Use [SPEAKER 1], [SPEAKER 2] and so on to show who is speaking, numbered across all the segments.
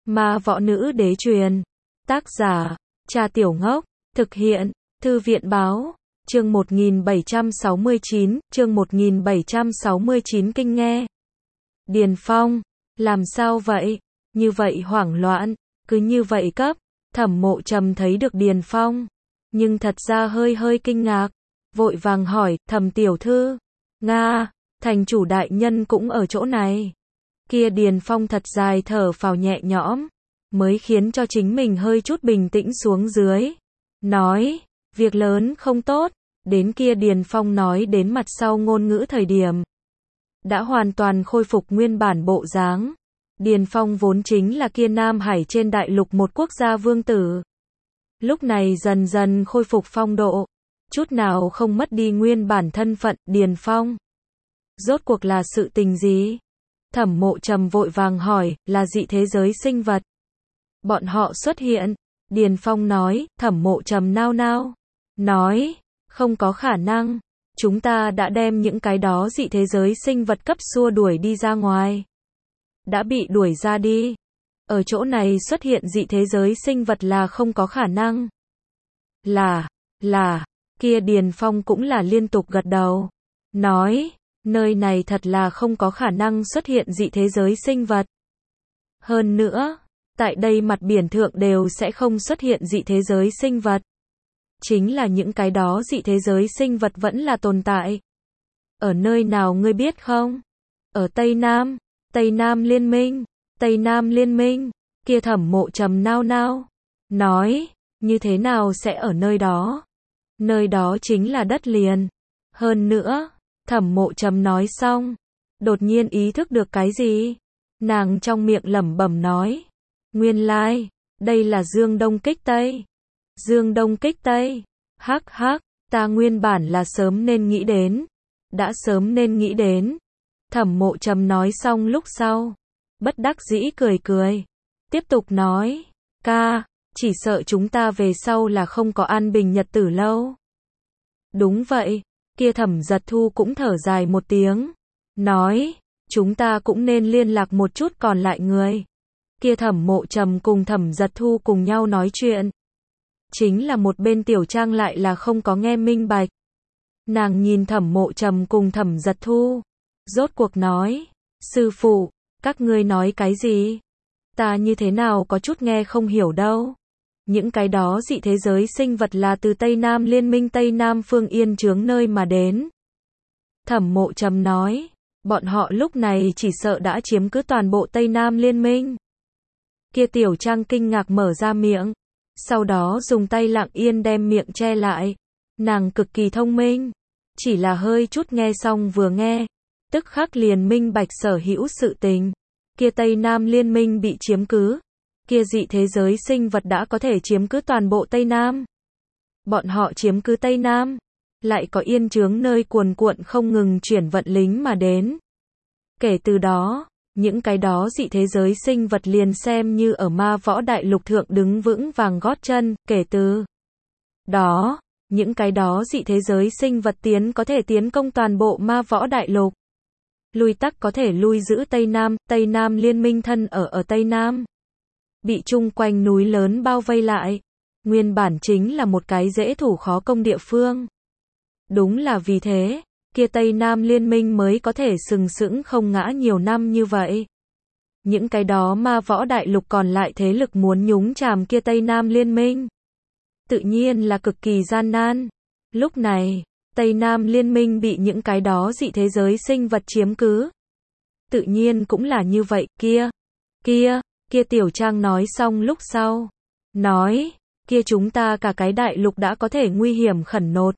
[SPEAKER 1] Ma võ nữ đế truyền. Tác giả, Cha Tiểu Ngốc. Thực hiện, Thư viện báo. Chương 1769 kinh nghe. Điền Phong, làm sao vậy? Như vậy hoảng loạn, cứ như vậy cấp. Thẩm Mộ Trầm thấy được Điền Phong, nhưng thật ra hơi kinh ngạc, vội vàng hỏi, Thẩm tiểu thư, Nga, thành chủ đại nhân cũng ở chỗ này. Kia Điền Phong thật dài thở phào nhẹ nhõm, mới khiến cho chính mình hơi chút bình tĩnh xuống dưới. Nói, việc lớn không tốt, đến kia Điền Phong nói đến mặt sau ngôn ngữ thời điểm, đã hoàn toàn khôi phục nguyên bản bộ dáng. Điền Phong vốn chính là kia Nam Hải trên đại lục một quốc gia vương tử. Lúc này dần dần khôi phục phong độ, chút nào không mất đi nguyên bản thân phận. Điền Phong, rốt cuộc là sự tình gì? Thẩm Mộ Trầm vội vàng hỏi, là dị thế giới sinh vật. Bọn họ xuất hiện. Điền Phong nói. Thẩm Mộ Trầm nao nao, nói, không có khả năng, chúng ta đã đem những cái đó dị thế giới sinh vật cấp xua đuổi đi ra ngoài. Đã bị đuổi ra đi. Ở chỗ này xuất hiện dị thế giới sinh vật là không có khả năng. Là, kia Điền Phong cũng là liên tục gật đầu. Nói, nơi này thật là không có khả năng xuất hiện dị thế giới sinh vật. Hơn nữa, tại đây mặt biển thượng đều sẽ không xuất hiện dị thế giới sinh vật. Chính là những cái đó dị thế giới sinh vật vẫn là tồn tại. Ở nơi nào ngươi biết không? Ở Tây Nam. Tây Nam Liên minh. Tây Nam Liên minh. Kia Thẩm Mộ Trầm nao nao, nói, như thế nào sẽ ở nơi đó? Nơi đó chính là đất liền. Hơn nữa, Thẩm Mộ Trầm nói xong, đột nhiên ý thức được cái gì? Nàng trong miệng lẩm bẩm nói, nguyên lai, đây là Dương Đông kích Tây. Dương Đông kích Tây. Hắc, ta nguyên bản là sớm nên nghĩ đến. Đã sớm nên nghĩ đến. Thẩm Mộ Trầm nói xong lúc sau, bất đắc dĩ cười. Tiếp tục nói, ca, chỉ sợ chúng ta về sau là không có an bình nhật tử lâu. Đúng vậy, kia Thẩm Giật Thu cũng thở dài một tiếng, nói, chúng ta cũng nên liên lạc một chút còn lại người. Kia Thẩm Mộ Trầm cùng Thẩm Giật Thu cùng nhau nói chuyện. Chính là một bên Tiểu Trang lại là không có nghe minh bạch. Nàng nhìn Thẩm Mộ Trầm cùng Thẩm Giật Thu, rốt cuộc nói, sư phụ, các ngươi nói cái gì? Ta như thế nào có chút nghe không hiểu đâu. Những cái đó dị thế giới sinh vật là từ Tây Nam Liên minh Tây Nam Phương Yên Chướng nơi mà đến. Thẩm Mộ Trầm nói, bọn họ lúc này chỉ sợ đã chiếm cứ toàn bộ Tây Nam Liên minh. Kia Tiểu Trang kinh ngạc mở ra miệng, sau đó dùng tay lặng yên đem miệng che lại. Nàng cực kỳ thông minh, chỉ là hơi chút nghe xong vừa nghe, tức khắc liền minh bạch sở hữu sự tình. Kia Tây Nam Liên minh bị chiếm cứ, kia dị thế giới sinh vật đã có thể chiếm cứ toàn bộ Tây Nam. Bọn họ chiếm cứ Tây Nam, lại có Yên Chướng nơi cuồn cuộn không ngừng chuyển vận lính mà đến. Kể từ đó, những cái đó dị thế giới sinh vật liền xem như ở ma võ đại lục thượng đứng vững vàng gót chân. Kể từ đó, những cái đó dị thế giới sinh vật có thể tiến công toàn bộ ma võ đại lục. Lui tắc có thể lui giữ Tây Nam Liên minh thân ở Tây Nam. Bị chung quanh núi lớn bao vây lại. Nguyên bản chính là một cái dễ thủ khó công địa phương. Đúng là vì thế, kia Tây Nam Liên minh mới có thể sừng sững không ngã nhiều năm như vậy. Những cái đó ma võ đại lục còn lại thế lực muốn nhúng chàm kia Tây Nam Liên minh, tự nhiên là cực kỳ gian nan. Lúc này, Tây Nam Liên minh bị những cái đó dị thế giới sinh vật chiếm cứ. Tự nhiên cũng là như vậy. Kia Tiểu Trang nói xong lúc sau, nói, kia chúng ta cả cái đại lục đã có thể nguy hiểm khẩn nột.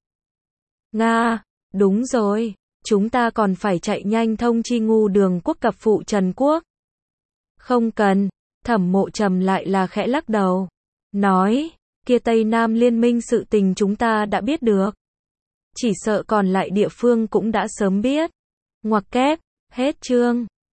[SPEAKER 1] Nga, đúng rồi, chúng ta còn phải chạy nhanh thông chi Ngu Đường quốc cập phụ Trần quốc. Không cần. Thẩm Mộ Trầm lại là khẽ lắc đầu, nói, kia Tây Nam Liên minh sự tình chúng ta đã biết được. Chỉ sợ còn lại địa phương cũng đã sớm biết. Ngoặc kép, hết chương.